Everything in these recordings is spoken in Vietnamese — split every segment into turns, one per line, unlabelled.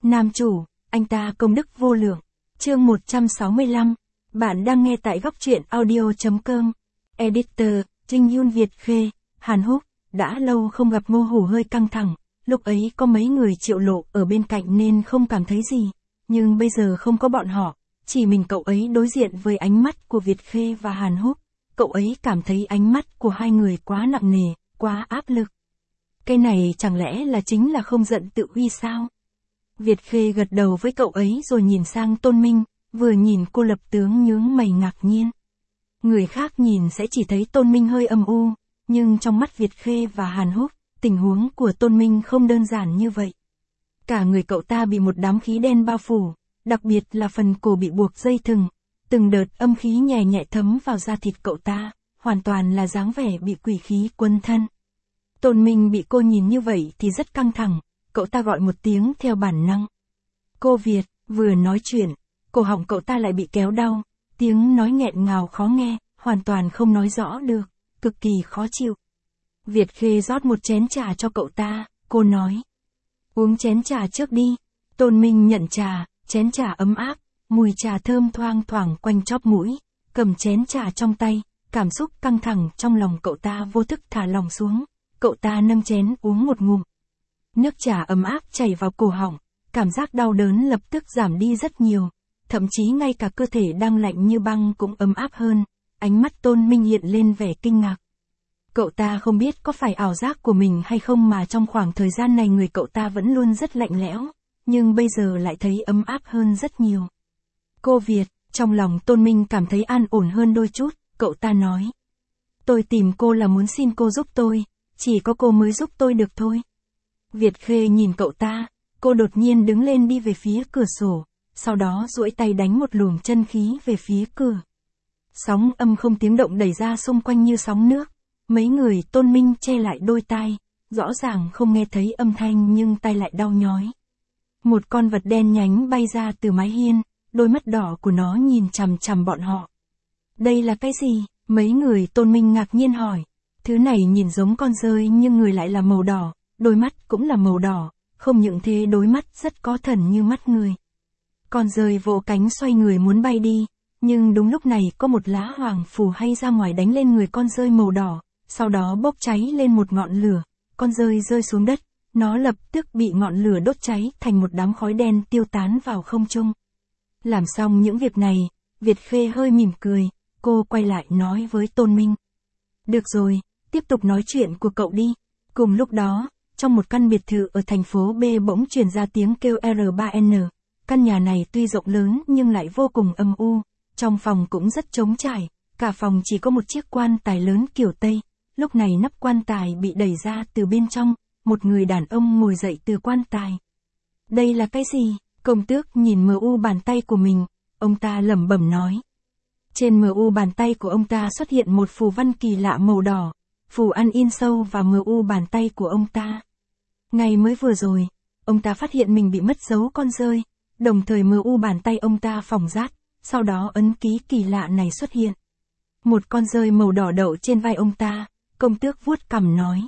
Nam chủ, anh ta công đức vô lượng. Chương 165. Bạn đang nghe tại góc truyện audio.com. Editor, Trinh Yun Việt Khê, Hàn Húc. Đã lâu không gặp Ngô Hủ hơi căng thẳng, lúc ấy có mấy người Triệu Lộ ở bên cạnh nên không cảm thấy gì. Nhưng bây giờ không có bọn họ, chỉ mình cậu ấy đối diện với ánh mắt của Việt Khê và Hàn Húc. Cậu ấy cảm thấy ánh mắt của hai người quá nặng nề, quá áp lực. Cái này chẳng lẽ là chính là không giận tự uy sao? Việt Khê gật đầu với cậu ấy rồi nhìn sang Tôn Minh, vừa nhìn cô lập tướng nhướng mày ngạc nhiên. Người khác nhìn sẽ chỉ thấy Tôn Minh hơi âm u, nhưng trong mắt Việt Khê và Hàn Húc, tình huống của Tôn Minh không đơn giản như vậy. Cả người cậu ta bị một đám khí đen bao phủ, đặc biệt là phần cổ bị buộc dây thừng, từng đợt âm khí nhẹ nhẹ thấm vào da thịt cậu ta, hoàn toàn là dáng vẻ bị quỷ khí quấn thân. Tôn Minh bị cô nhìn như vậy thì rất căng thẳng, cậu ta gọi một tiếng theo bản năng. Cô Việt, vừa nói chuyện, cổ họng cậu ta lại bị kéo đau, tiếng nói nghẹn ngào khó nghe, hoàn toàn không nói rõ được, cực kỳ khó chịu. Việt Khê rót một chén trà cho cậu ta, cô nói. Uống chén trà trước đi. Tôn Minh nhận trà, chén trà ấm áp, mùi trà thơm thoang thoảng quanh chóp mũi, cầm chén trà trong tay, cảm xúc căng thẳng trong lòng cậu ta vô thức thả lỏng xuống, cậu ta nâng chén uống một ngụm. Nước trà ấm áp chảy vào cổ họng, cảm giác đau đớn lập tức giảm đi rất nhiều, thậm chí ngay cả cơ thể đang lạnh như băng cũng ấm áp hơn, ánh mắt Tôn Minh hiện lên vẻ kinh ngạc. Cậu ta không biết có phải ảo giác của mình hay không mà trong khoảng thời gian này người cậu ta vẫn luôn rất lạnh lẽo, nhưng bây giờ lại thấy ấm áp hơn rất nhiều. Cô Việt, trong lòng Tôn Minh cảm thấy an ổn hơn đôi chút, cậu ta nói. Tôi tìm cô là muốn xin cô giúp tôi, chỉ có cô mới giúp tôi được thôi. Việt Khê nhìn cậu ta, cô đột nhiên đứng lên đi về phía cửa sổ, sau đó duỗi tay đánh một luồng chân khí về phía cửa. Sóng âm không tiếng động đẩy ra xung quanh như sóng nước, mấy người Tôn Minh che lại đôi tai, rõ ràng không nghe thấy âm thanh nhưng tai lại đau nhói. Một con vật đen nhánh bay ra từ mái hiên, đôi mắt đỏ của nó nhìn chằm chằm bọn họ. Đây là cái gì? Mấy người Tôn Minh ngạc nhiên hỏi. Thứ này nhìn giống con dơi nhưng người lại là màu đỏ, đôi mắt cũng là màu đỏ, không những thế đôi mắt rất có thần như mắt người. Con dơi vỗ cánh xoay người muốn bay đi, nhưng đúng lúc này có một lá hoàng phù hay ra ngoài đánh lên người con dơi màu đỏ, sau đó bốc cháy lên một ngọn lửa, con dơi rơi xuống đất, nó lập tức bị ngọn lửa đốt cháy thành một đám khói đen tiêu tán vào không trung. Làm xong những việc này, Việt Khê hơi mỉm cười, cô quay lại nói với Tôn Minh. Được rồi, tiếp tục nói chuyện của cậu đi. Cùng lúc đó, trong một căn biệt thự ở thành phố B bỗng truyền ra tiếng kêu R3N. Căn nhà này tuy rộng lớn nhưng lại vô cùng âm u, trong phòng cũng rất trống trải, cả phòng chỉ có một chiếc quan tài lớn kiểu Tây. Lúc này nắp quan tài bị đẩy ra từ bên trong, một người đàn ông ngồi dậy từ quan tài. Đây là cái gì? Công tước nhìn MU bàn tay của mình, ông ta lẩm bẩm nói. Trên MU bàn tay của ông ta xuất hiện một phù văn kỳ lạ màu đỏ, phù ăn in sâu vào MU bàn tay của ông ta. Ngày mới vừa rồi, ông ta phát hiện mình bị mất dấu con dơi, đồng thời MU bàn tay ông ta phỏng rát, sau đó ấn ký kỳ lạ này xuất hiện. Một con dơi màu đỏ đậu trên vai ông ta, công tước vuốt cằm nói.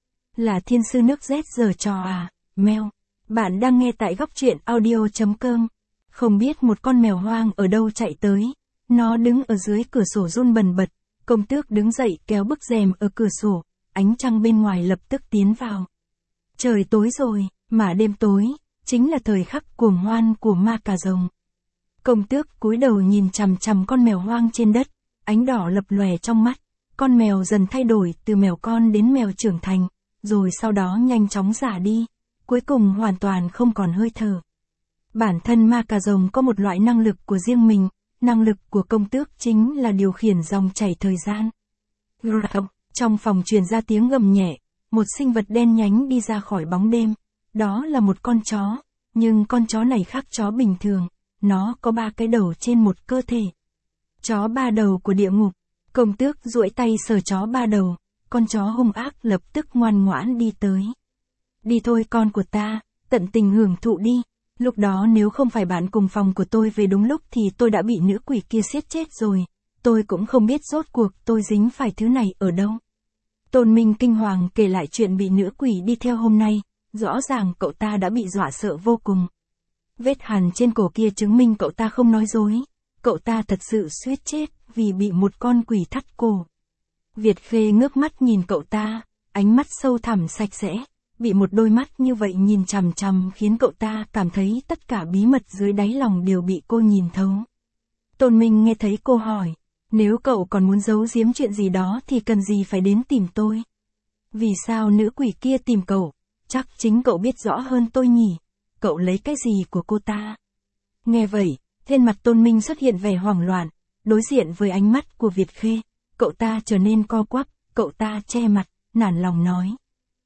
Là thiên sư nước Z giờ trò à, mèo. Bạn đang nghe tại góc truyện audio.com. Không biết một con mèo hoang ở đâu chạy tới, nó đứng ở dưới cửa sổ run bần bật, công tước đứng dậy kéo bức rèm ở cửa sổ, ánh trăng bên ngoài lập tức tiến vào. Trời tối rồi, mà đêm tối, chính là thời khắc cuồng hoan của ma cà rồng. Công tước cúi đầu nhìn chằm chằm con mèo hoang trên đất, ánh đỏ lập lòe trong mắt, con mèo dần thay đổi từ mèo con đến mèo trưởng thành, rồi sau đó nhanh chóng già đi, cuối cùng hoàn toàn không còn hơi thở. Bản thân ma cà rồng có một loại năng lực của riêng mình, năng lực của công tước chính là điều khiển dòng chảy thời gian. Trong phòng truyền ra tiếng gầm nhẹ, một sinh vật đen nhánh đi ra khỏi bóng đêm, đó là một con chó, nhưng con chó này khác chó bình thường, nó có 3 cái đầu trên một cơ thể. Chó 3 đầu của địa ngục, công tước duỗi tay sờ chó 3 đầu, con chó hung ác lập tức ngoan ngoãn đi tới. Đi thôi con của ta, tận tình hưởng thụ đi, lúc đó nếu không phải bạn cùng phòng của tôi về đúng lúc thì tôi đã bị nữ quỷ kia giết chết rồi, tôi cũng không biết rốt cuộc tôi dính phải thứ này ở đâu. Tôn Minh kinh hoàng kể lại chuyện bị nữ quỷ đi theo hôm nay, rõ ràng cậu ta đã bị dọa sợ vô cùng. Vết hằn trên cổ kia chứng minh cậu ta không nói dối. Cậu ta thật sự suýt chết vì bị một con quỷ thắt cổ. Việt Khê ngước mắt nhìn cậu ta, ánh mắt sâu thẳm sạch sẽ, bị một đôi mắt như vậy nhìn chằm chằm khiến cậu ta cảm thấy tất cả bí mật dưới đáy lòng đều bị cô nhìn thấu. Tôn Minh nghe thấy cô hỏi, nếu cậu còn muốn giấu giếm chuyện gì đó thì cần gì phải đến tìm tôi? Vì sao nữ quỷ kia tìm cậu? Chắc chính cậu biết rõ hơn tôi nhỉ? Cậu lấy cái gì của cô ta? Nghe vậy, trên mặt Tôn Minh xuất hiện vẻ hoảng loạn, đối diện với ánh mắt của Việt Khê, cậu ta trở nên co quắp, cậu ta che mặt, nản lòng nói.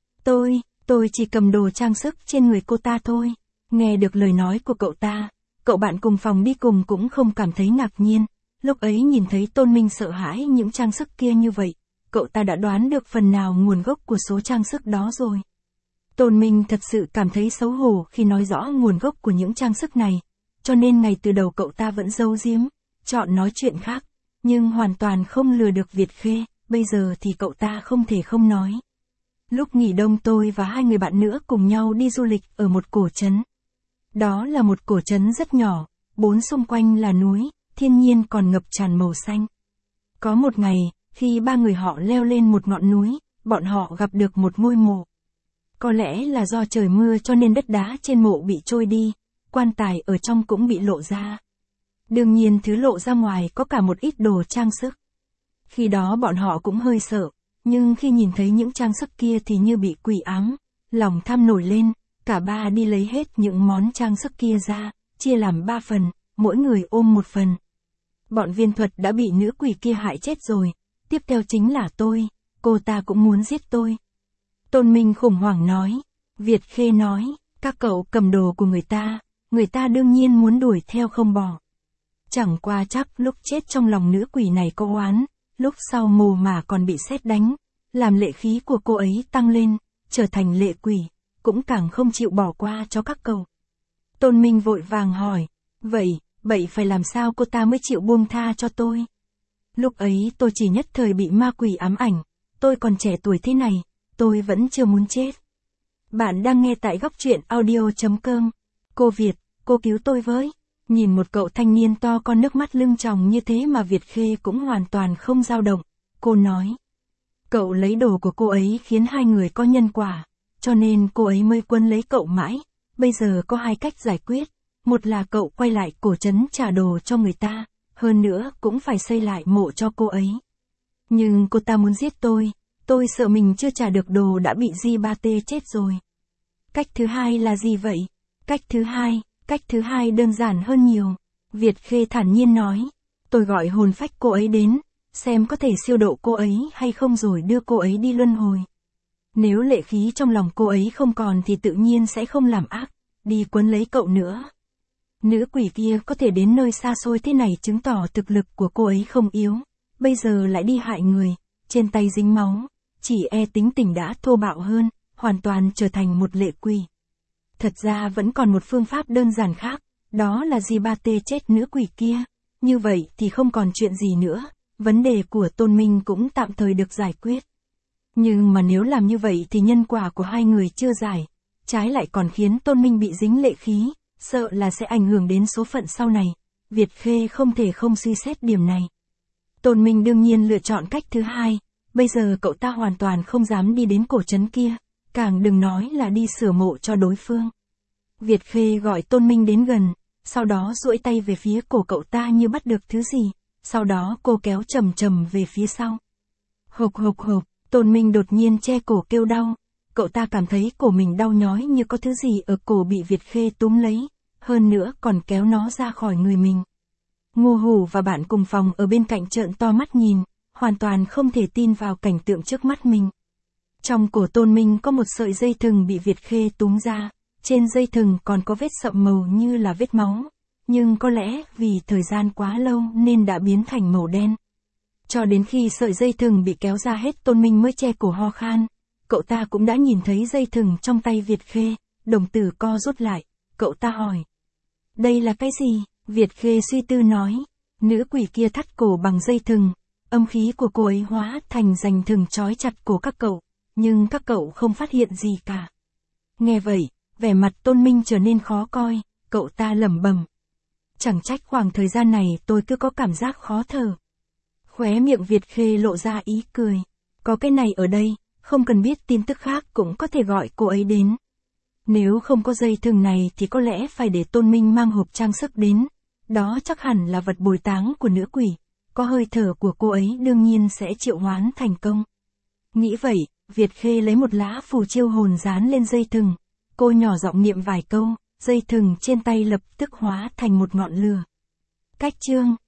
Tôi chỉ cầm đồ trang sức trên người cô ta thôi. Nghe được lời nói của cậu ta, cậu bạn cùng phòng đi cùng cũng không cảm thấy ngạc nhiên. Lúc ấy nhìn thấy Tôn Minh sợ hãi những trang sức kia như vậy, cậu ta đã đoán được phần nào nguồn gốc của số trang sức đó rồi. Tôn Minh thật sự cảm thấy xấu hổ khi nói rõ nguồn gốc của những trang sức này, cho nên ngay từ đầu cậu ta vẫn giấu giếm, chọn nói chuyện khác, nhưng hoàn toàn không lừa được Việt Khê, bây giờ thì cậu ta không thể không nói. Lúc nghỉ đông tôi và 2 người bạn nữa cùng nhau đi du lịch ở một cổ trấn. Đó là một cổ trấn rất nhỏ, 4 xung quanh là núi, thiên nhiên còn ngập tràn màu xanh. Có một ngày, khi 3 người họ leo lên một ngọn núi, bọn họ gặp được một ngôi mộ. Có lẽ là do trời mưa cho nên đất đá trên mộ bị trôi đi, quan tài ở trong cũng bị lộ ra. Đương nhiên thứ lộ ra ngoài có cả một ít đồ trang sức. Khi đó bọn họ cũng hơi sợ, nhưng khi nhìn thấy những trang sức kia thì như bị quỷ ám, lòng tham nổi lên, cả ba đi lấy hết những món trang sức kia ra, chia làm 3 phần, mỗi người ôm một phần. Bọn viên thuật đã bị nữ quỷ kia hại chết rồi, tiếp theo chính là tôi, cô ta cũng muốn giết tôi. Tôn Minh khủng hoảng nói, Việt Khê nói, các cậu cầm đồ của người ta đương nhiên muốn đuổi theo không bỏ. Chẳng qua chắc lúc chết trong lòng nữ quỷ này có oán, lúc sau mồ mà còn bị sét đánh, làm lệ khí của cô ấy tăng lên, trở thành lệ quỷ, cũng càng không chịu bỏ qua cho các cậu. Tôn Minh vội vàng hỏi, vậy phải làm sao cô ta mới chịu buông tha cho tôi? Lúc ấy tôi chỉ nhất thời bị ma quỷ ám ảnh, tôi còn trẻ tuổi thế này, tôi vẫn chưa muốn chết. Bạn đang nghe tại góc truyện audio.com. Cô Việt, cô cứu tôi với. Nhìn một cậu thanh niên to con nước mắt lưng tròng như thế mà Việt Khê cũng hoàn toàn không dao động. Cô nói, cậu lấy đồ của cô ấy khiến 2 người có nhân quả, cho nên cô ấy mới quấn lấy cậu mãi. Bây giờ có 2 cách giải quyết, một là cậu quay lại cổ trấn trả đồ cho người ta, hơn nữa cũng phải xây lại mộ cho cô ấy. Nhưng cô ta muốn giết tôi sợ mình chưa trả được đồ đã bị Di-ba-tê chết rồi. Cách thứ hai là gì vậy? Cách thứ hai đơn giản hơn nhiều. Việt Khê thản nhiên nói, tôi gọi hồn phách cô ấy đến, xem có thể siêu độ cô ấy hay không rồi đưa cô ấy đi luân hồi. Nếu lệ khí trong lòng cô ấy không còn thì tự nhiên sẽ không làm ác, đi quấn lấy cậu nữa. Nữ quỷ kia có thể đến nơi xa xôi thế này chứng tỏ thực lực của cô ấy không yếu, bây giờ lại đi hại người, trên tay dính máu, chỉ tính tình đã thô bạo hơn, hoàn toàn trở thành một lệ quỷ. Thật ra vẫn còn một phương pháp đơn giản khác, đó là Di-ba-tê chết nữ quỷ kia, như vậy thì không còn chuyện gì nữa, vấn đề của Tôn Minh cũng tạm thời được giải quyết. Nhưng mà nếu làm như vậy thì nhân quả của 2 người chưa giải, trái lại còn khiến Tôn Minh bị dính lệ khí, sợ là sẽ ảnh hưởng đến số phận sau này. Việt Khê không thể không suy xét điểm này. Tôn Minh đương nhiên lựa chọn cách thứ hai, bây giờ cậu ta hoàn toàn không dám đi đến cổ trấn kia, càng đừng nói là đi sửa mộ cho đối phương. Việt Khê gọi Tôn Minh đến gần, sau đó duỗi tay về phía cổ cậu ta như bắt được thứ gì, sau đó cô kéo chậm chậm về phía sau. Hộc, Tôn Minh đột nhiên che cổ kêu đau, cậu ta cảm thấy cổ mình đau nhói như có thứ gì ở cổ bị Việt Khê túm lấy, hơn nữa còn kéo nó ra khỏi người mình. Ngô Hủ và bạn cùng phòng ở bên cạnh trợn to mắt nhìn, hoàn toàn không thể tin vào cảnh tượng trước mắt mình. Trong cổ Tôn Minh có một sợi dây thừng bị Việt Khê túm ra, trên dây thừng còn có vết sậm màu như là vết máu, nhưng có lẽ vì thời gian quá lâu nên đã biến thành màu đen. Cho đến khi sợi dây thừng bị kéo ra hết Tôn Minh mới che cổ ho khan, cậu ta cũng đã nhìn thấy dây thừng trong tay Việt Khê, đồng tử co rút lại, cậu ta hỏi. Đây là cái gì? Việt Khê suy tư nói, nữ quỷ kia thắt cổ bằng dây thừng, âm khí của cô ấy hóa thành rành thừng trói chặt cổ các cậu, nhưng các cậu không phát hiện gì cả. Nghe vậy, vẻ mặt Tôn Minh trở nên khó coi, cậu ta lẩm bẩm. Chẳng trách khoảng thời gian này tôi cứ có cảm giác khó thở. Khóe miệng Việt Khê lộ ra ý cười. Có cái này ở đây, không cần biết tin tức khác cũng có thể gọi cô ấy đến. Nếu không có dây thừng này thì có lẽ phải để Tôn Minh mang hộp trang sức đến. Đó chắc hẳn là vật bồi táng của nữ quỷ. Có hơi thở của cô ấy đương nhiên sẽ triệu hoán thành công. Nghĩ vậy, Việt Khê lấy một lá phù chiêu hồn dán lên dây thừng. Cô nhỏ giọng niệm vài câu, dây thừng trên tay lập tức hóa thành một ngọn lửa. Cách chương